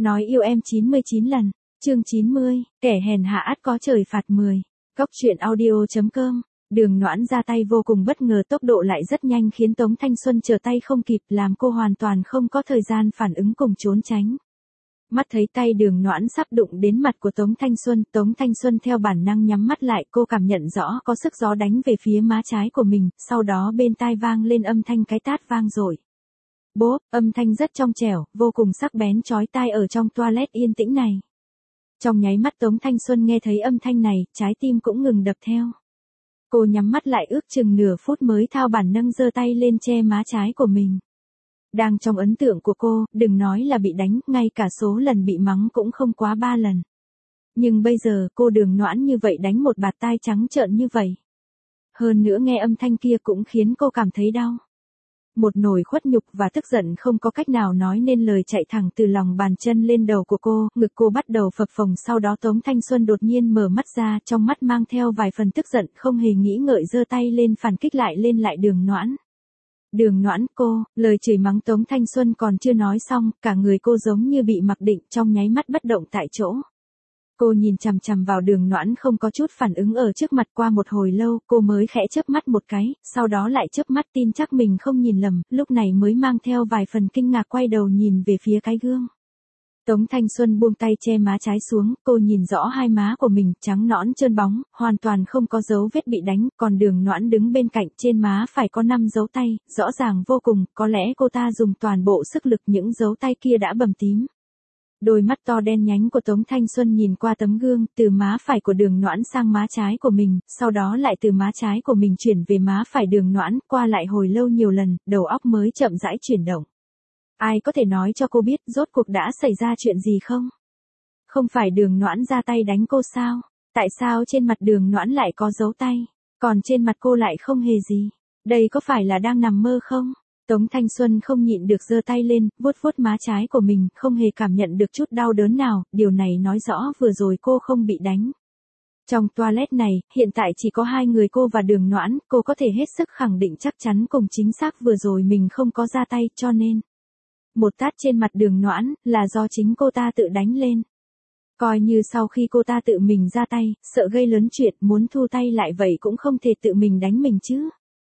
Nói yêu em 99 lần. Chương 90, kẻ hèn hạ ắt có trời phạt 10. Cóc truyện audio.com. Đường Noãn ra tay vô cùng bất ngờ, tốc độ lại rất nhanh khiến Tống Thanh Xuân trở tay không kịp, làm cô hoàn toàn không có thời gian phản ứng cùng trốn tránh. Mắt thấy tay Đường Noãn sắp đụng đến mặt của Tống Thanh Xuân theo bản năng nhắm mắt lại, cô cảm nhận rõ có sức gió đánh về phía má trái của mình, sau đó bên tai vang lên âm thanh cái tát vang dội. Bốp, âm thanh rất trong trẻo, vô cùng sắc bén chói tai ở trong toilet yên tĩnh này. Trong nháy mắt Tống Thanh Xuân nghe thấy âm thanh này, trái tim cũng ngừng đập theo. Cô nhắm mắt lại ước chừng nửa phút mới thao bản nâng giơ tay lên che má trái của mình. Đang trong ấn tượng của cô, đừng nói là bị đánh, ngay cả số lần bị mắng cũng không quá 3 lần. Nhưng bây giờ cô Đường Noãn như vậy đánh một bạt tai trắng trợn như vậy. Hơn nữa nghe âm thanh kia cũng khiến cô cảm thấy đau. Một nồi khuất nhục và tức giận không có cách nào nói nên lời chạy thẳng từ lòng bàn chân lên đầu của cô, ngực cô bắt đầu phập phồng, sau đó Tống Thanh Xuân đột nhiên mở mắt ra, trong mắt mang theo vài phần tức giận, không hề nghĩ ngợi giơ tay lên phản kích lại Đường Noãn. Đường Noãn, cô, lời chửi mắng Tống Thanh Xuân còn chưa nói xong, cả người cô giống như bị mặc định, trong nháy mắt bất động tại chỗ. Cô nhìn chằm chằm vào Đường Noãn không có chút phản ứng ở trước mặt, qua một hồi lâu, cô mới khẽ chớp mắt một cái, sau đó lại chớp mắt tin chắc mình không nhìn lầm, lúc này mới mang theo vài phần kinh ngạc quay đầu nhìn về phía cái gương. Tống Thanh Xuân buông tay che má trái xuống, cô nhìn rõ hai má của mình, trắng nõn trơn bóng, hoàn toàn không có dấu vết bị đánh, còn Đường Noãn đứng bên cạnh, trên má phải có 5 dấu tay, rõ ràng vô cùng, có lẽ cô ta dùng toàn bộ sức lực, những dấu tay kia đã bầm tím. Đôi mắt to đen nhánh của Tống Thanh Xuân nhìn qua tấm gương, từ má phải của Đường Noãn sang má trái của mình, sau đó lại từ má trái của mình chuyển về má phải Đường Noãn, qua lại hồi lâu nhiều lần, đầu óc mới chậm rãi chuyển động. Ai có thể nói cho cô biết rốt cuộc đã xảy ra chuyện gì không? Không phải Đường Noãn ra tay đánh cô sao? Tại sao trên mặt Đường Noãn lại có dấu tay, còn trên mặt cô lại không hề gì? Đây có phải là đang nằm mơ không? Tống Thanh Xuân không nhịn được giơ tay lên, vuốt vuốt má trái của mình, không hề cảm nhận được chút đau đớn nào, điều này nói rõ vừa rồi cô không bị đánh. Trong toilet này, hiện tại chỉ có hai người cô và Đường Noãn, cô có thể hết sức khẳng định chắc chắn cùng chính xác vừa rồi mình không có ra tay, cho nên một tát trên mặt Đường Noãn là do chính cô ta tự đánh lên. Coi như sau khi cô ta tự mình ra tay, sợ gây lớn chuyện, muốn thu tay lại vậy cũng không thể tự mình đánh mình chứ.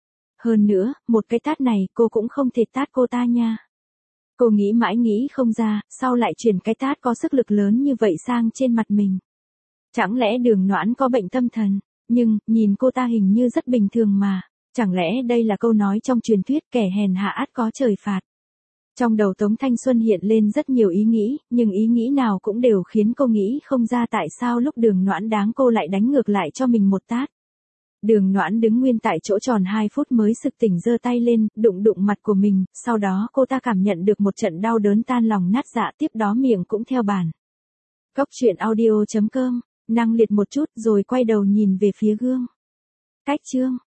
Hơn nữa, một cái tát này cô cũng không thể tát cô ta nha. Cô nghĩ mãi nghĩ không ra, sao lại chuyển cái tát có sức lực lớn như vậy sang trên mặt mình. Chẳng lẽ Đường Noãn có bệnh tâm thần? Nhưng, nhìn cô ta hình như rất bình thường mà. Chẳng lẽ đây là câu nói trong truyền thuyết kẻ hèn hạ ắt có trời phạt? Trong đầu Tống Thanh Xuân hiện lên rất nhiều ý nghĩ, nhưng ý nghĩ nào cũng đều khiến cô nghĩ không ra tại sao lúc Đường Noãn đáng cô lại đánh ngược lại cho mình một tát. Đường Noãn đứng nguyên tại chỗ tròn 2 phút mới sực tỉnh, giơ tay lên, đụng mặt của mình, sau đó cô ta cảm nhận được một trận đau đớn tan lòng nát dạ, tiếp đó miệng cũng theo bản. Cóc truyện audio.com, năng liệt một chút rồi quay đầu nhìn về phía gương. Cách chương.